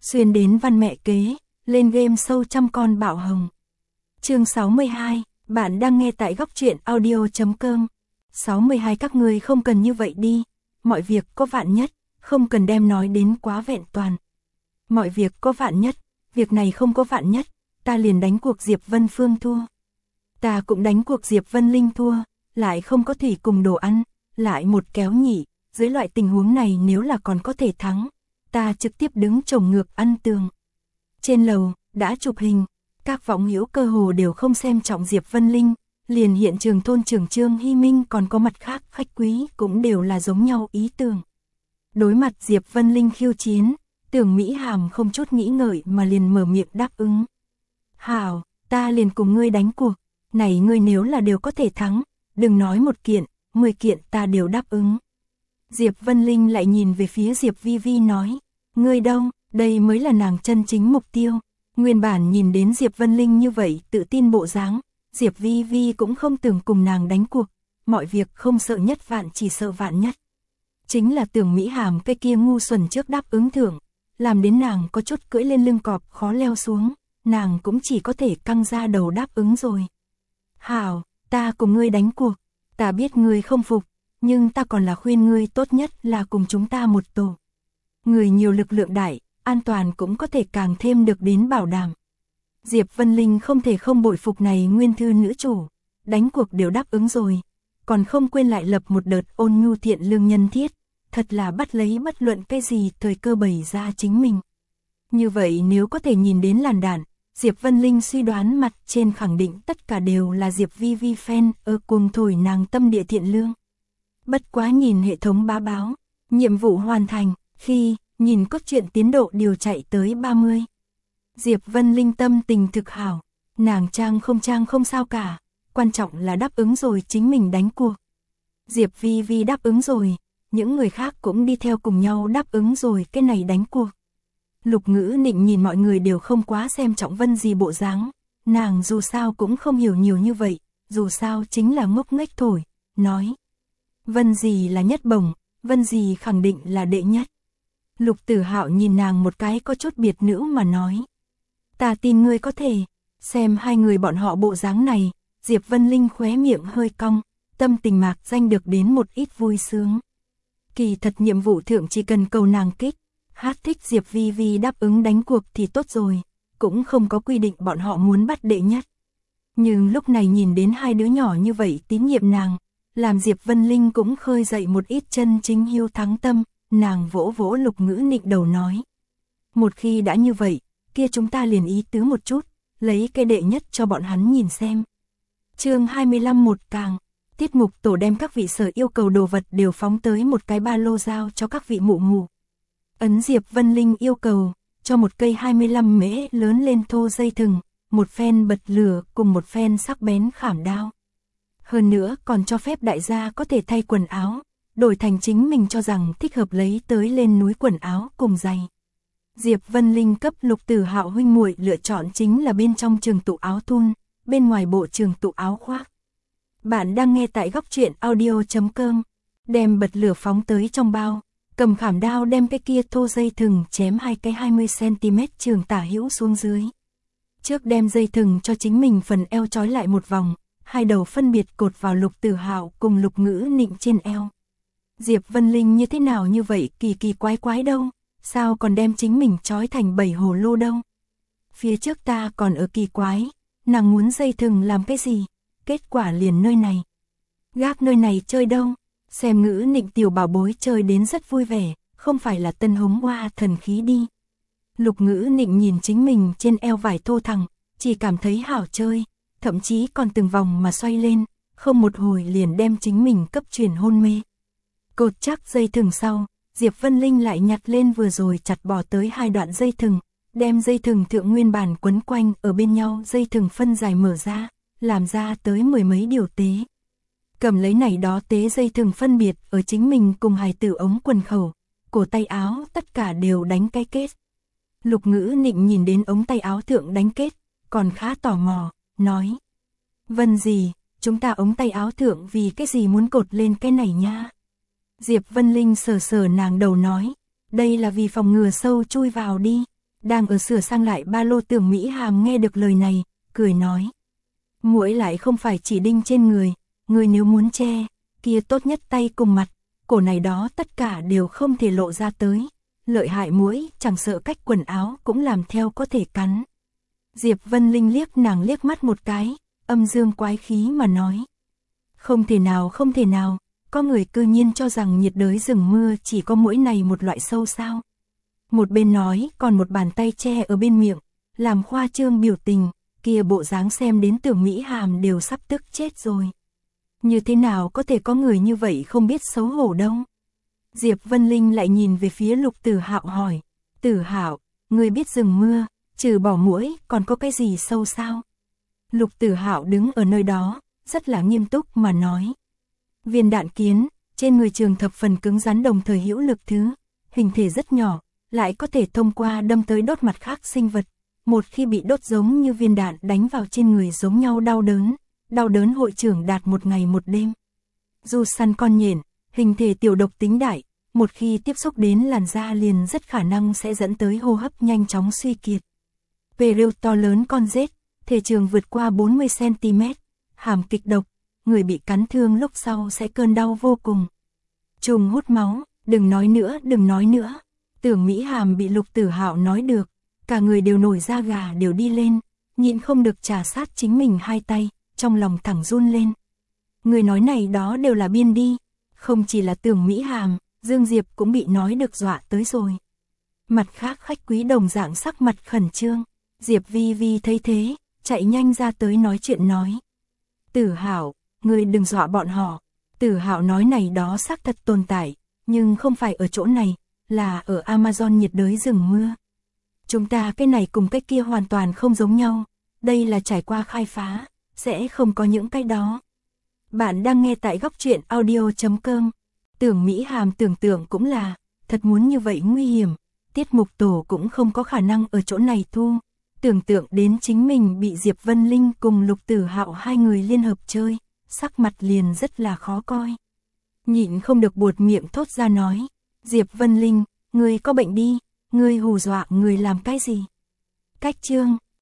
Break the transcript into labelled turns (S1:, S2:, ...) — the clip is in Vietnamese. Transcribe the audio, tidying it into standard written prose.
S1: xuyên đến văn mẹ kế, lên game show trăm con bạo hồng. Chương 62, bạn đang nghe tại góc truyện audio.com. 62 các ngươi không cần như vậy đi, mọi việc có vạn nhất, không cần đem nói đến quá vẹn toàn. Mọi việc có vạn nhất, việc này không có vạn nhất, ta liền đánh cuộc Diệp Vân Phương thua. Ta cũng đánh cuộc Diệp Vân Linh thua, lại không có thủy cùng đồ ăn, lại một kéo nhỉ, dưới loại tình huống này nếu là còn có thể thắng, ta trực tiếp đứng chồng ngược ăn tường. Trên lầu, đã chụp hình, các võng hữu cơ hồ đều không xem trọng Diệp Vân Linh, liền hiện trường thôn trưởng Trương Hy Minh còn có mặt khác khách quý cũng đều là giống nhau ý tưởng. Đối mặt Diệp Vân Linh khiêu chiến, Tưởng Mỹ Hàm không chút nghĩ ngợi mà liền mở miệng đáp ứng. Hảo, ta liền cùng ngươi đánh cuộc, này ngươi nếu là đều có thể thắng, đừng nói 1 kiện, 10 kiện ta đều đáp ứng. Diệp Vân Linh lại nhìn về phía Diệp Vi Vi nói, ngươi đâu, đây mới là nàng chân chính mục tiêu. Nguyên bản nhìn đến Diệp Vân Linh như vậy tự tin bộ dáng, Diệp Vi Vi cũng không tưởng cùng nàng đánh cuộc, mọi việc không sợ nhất vạn chỉ sợ vạn nhất. Chính là Tưởng Mỹ Hàm cái kia ngu xuẩn trước đáp ứng thưởng, làm đến nàng có chút cưỡi lên lưng cọp khó leo xuống, nàng cũng chỉ có thể căng ra đầu đáp ứng rồi. Hảo, ta cùng ngươi đánh cuộc, ta biết ngươi không phục, nhưng ta còn là khuyên ngươi tốt nhất là cùng chúng ta một tổ. Người nhiều lực lượng đại, an toàn cũng có thể càng thêm được đến bảo đảm. Diệp Vân Linh không thể không bội phục này nguyên thư nữ chủ, đánh cuộc đều đáp ứng rồi, còn không quên lại lập một đợt ôn nhu thiện lương nhân thiết, thật là bắt lấy bất luận cái gì thời cơ bày ra chính mình. Như vậy nếu có thể nhìn đến làn đạn, Diệp Vân Linh suy đoán mặt trên khẳng định tất cả đều là Diệp Vi Vi fan ở cùng thổi nàng tâm địa thiện lương. Bất quá nhìn hệ thống báo, nhiệm vụ hoàn thành, khi nhìn cốt truyện tiến độ điều chạy tới 30. Diệp Vân Linh tâm tình thực hảo, nàng trang không sao cả, quan trọng là đáp ứng rồi chính mình đánh cuộc. Diệp Vi Vi đáp ứng rồi, những người khác cũng đi theo cùng nhau đáp ứng rồi cái này đánh cuộc. Lục Ngữ Nịnh nhìn mọi người đều không quá xem trọng Vân Dì bộ dáng, nàng dù sao cũng không hiểu nhiều như vậy, dù sao chính là ngốc nghếch thổi, nói. Vân Dì là nhất bổng, Vân Dì khẳng định là đệ nhất. Lục Tử Hạo nhìn nàng một cái có chút biệt nữ mà nói. Ta tin ngươi có thể, xem hai người bọn họ bộ dáng này, Diệp Vân Linh khóe miệng hơi cong, tâm tình mạc danh được đến một ít vui sướng. Kỳ thật nhiệm vụ thượng chỉ cần cầu nàng kích, hát thích Diệp Vi Vi đáp ứng đánh cuộc thì tốt rồi, cũng không có quy định bọn họ muốn bắt đệ nhất. Nhưng lúc này nhìn đến hai đứa nhỏ như vậy tín nhiệm nàng, làm Diệp Vân Linh cũng khơi dậy một ít chân chính hiếu thắng tâm, nàng vỗ vỗ Lục Ngữ Nịnh đầu nói. Một khi đã như vậy, kia chúng ta liền ý tứ một chút, lấy cái đệ nhất cho bọn hắn nhìn xem. Chương 25 một càng, tiết mục tổ đem các vị sở yêu cầu đồ vật đều phóng tới một cái ba lô giao cho các vị mụ mụ. Ấn Diệp Vân Linh yêu cầu, cho một cây 25 mễ lớn lên thô dây thừng, một phen bật lửa cùng một phen sắc bén khảm đao. Hơn nữa còn cho phép đại gia có thể thay quần áo, đổi thành chính mình cho rằng thích hợp lấy tới lên núi quần áo cùng giày. Diệp Vân Linh cấp Lục Tử Hạo huynh muội lựa chọn chính là bên trong trường tụ áo thun, bên ngoài bộ trường tụ áo khoác. Bạn đang nghe tại góc truyện audio.com, đem bật lửa phóng tới trong bao, cầm khảm đao đem cái kia thô dây thừng chém hai cái 20cm trường tả hữu xuống dưới. Trước đem dây thừng cho chính mình phần eo trói lại một vòng, hai đầu phân biệt cột vào Lục Tử Hạo cùng Lục Ngữ Nịnh trên eo. Diệp Vân Linh như thế nào như vậy kỳ quái đâu, sao còn đem chính mình trói thành 7 hồ lô đâu. Phía trước ta còn ở kỳ quái, nàng muốn dây thừng làm cái gì, kết quả liền nơi này. Gác nơi này chơi đâu, xem Ngữ Nịnh tiểu bảo bối chơi đến rất vui vẻ, không phải là tân hống hoa thần khí đi. Lục Ngữ Nịnh nhìn chính mình trên eo vải thô thẳng, chỉ cảm thấy hảo chơi, thậm chí còn từng vòng mà xoay lên, không một hồi liền đem chính mình cấp chuyển hôn mê. Cột chắc dây thừng sau, Diệp Vân Linh lại nhặt lên vừa rồi chặt bỏ tới hai đoạn dây thừng, đem dây thừng thượng nguyên bản quấn quanh ở bên nhau dây thừng phân dài mở ra, làm ra tới 10 mấy điều tế. Cầm lấy này đó tế dây thừng phân biệt ở chính mình cùng hài tử ống quần khẩu, cổ tay áo tất cả đều đánh cái kết. Lục Ngữ Nịnh nhìn đến ống tay áo thượng đánh kết, còn khá tò mò, nói. Vân Dì, chúng ta ống tay áo thượng vì cái gì muốn cột lên cái này nha? Diệp Vân Linh sờ sờ nàng đầu nói, đây là vì phòng ngừa sâu chui vào đi. Đang ở sửa sang lại ba lô Tưởng Mỹ Hàm nghe được lời này, cười nói. Muỗi lại không phải chỉ đinh trên người, người nếu muốn che, kia tốt nhất tay cùng mặt, cổ này đó tất cả đều không thể lộ ra tới. Lợi hại muỗi, chẳng sợ cách quần áo cũng làm theo có thể cắn. Diệp Vân Linh liếc nàng liếc mắt một cái, âm dương quái khí mà nói. Không thể nào, không thể nào, có người cư nhiên cho rằng nhiệt đới rừng mưa chỉ có muỗi này một loại sâu sao. Một bên nói, còn một bàn tay che ở bên miệng, làm khoa trương biểu tình, kia bộ dáng xem đến Tưởng Mỹ Hàm đều sắp tức chết rồi. Như thế nào có thể có người như vậy không biết xấu hổ đâu. Diệp Vân Linh lại nhìn về phía Lục Tử Hạo hỏi, Tử Hạo, ngươi biết rừng mưa, trừ bỏ muỗi còn có cái gì sâu sao? Lục Tử Hạo đứng ở nơi đó, rất là nghiêm túc mà nói. Viên đạn kiến, trên người trường thập phần cứng rắn đồng thời hữu lực thứ, hình thể rất nhỏ, lại có thể thông qua đâm tới đốt mặt khác sinh vật. Một khi bị đốt giống như viên đạn đánh vào trên người giống nhau đau đớn hội trưởng đạt một ngày một đêm. Dù săn con nhện, hình thể tiểu độc tính đại, một khi tiếp xúc đến làn da liền rất khả năng sẽ dẫn tới hô hấp nhanh chóng suy kiệt. Peril to lớn con rết, thể trường vượt qua 40cm, hàm kịch độc, người bị cắn thương lúc sau sẽ cơn đau vô cùng. Trùng hút máu, đừng nói nữa, đừng nói nữa. Tưởng Mỹ Hàm bị Lục Tử Hạo nói được, cả người đều nổi da gà đều đi lên, nhịn không được trà sát chính mình hai tay, trong lòng thẳng run lên. Người nói này đó đều là biên đi, không chỉ là Tưởng Mỹ Hàm, Dương Diệp cũng bị nói được dọa tới rồi. Mặt khác khách quý đồng dạng sắc mặt khẩn trương, Diệp Vi Vi thấy thế, chạy nhanh ra tới nói chuyện nói. Tử Hạo, ngươi đừng dọa bọn họ. Tử Hạo nói này đó xác thật tồn tại, nhưng không phải ở chỗ này, là ở Amazon nhiệt đới rừng mưa. Chúng ta cái này cùng cái kia hoàn toàn không giống nhau, đây là trải qua khai phá, sẽ không có những cái đó. Bạn đang nghe tại góc truyện audio.com. Tưởng Mỹ Hàm tưởng tượng cũng là, thật muốn như vậy nguy hiểm, tiết mục tổ cũng không có khả năng ở chỗ này thu. Tưởng tượng đến chính mình bị Diệp Vân Linh cùng Lục Tử Hạo hai người liên hợp chơi, sắc mặt liền rất là khó coi. Nhịn không được buột miệng thốt ra nói, Diệp Vân Linh, ngươi có bệnh đi, ngươi hù dọa người làm cái gì? Cách chương